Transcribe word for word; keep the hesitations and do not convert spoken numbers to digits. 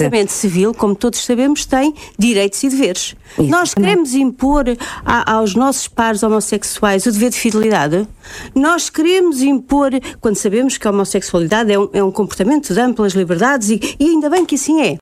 casamento civil, como todos sabemos, tem direitos e deveres. Exatamente. Nós queremos impor a, aos nossos pares homossexuais o dever de fidelidade? Nós queremos impor, quando sabemos que a homossexualidade é um, é um comportamento de amplas liberdades e, e ainda bem que assim é.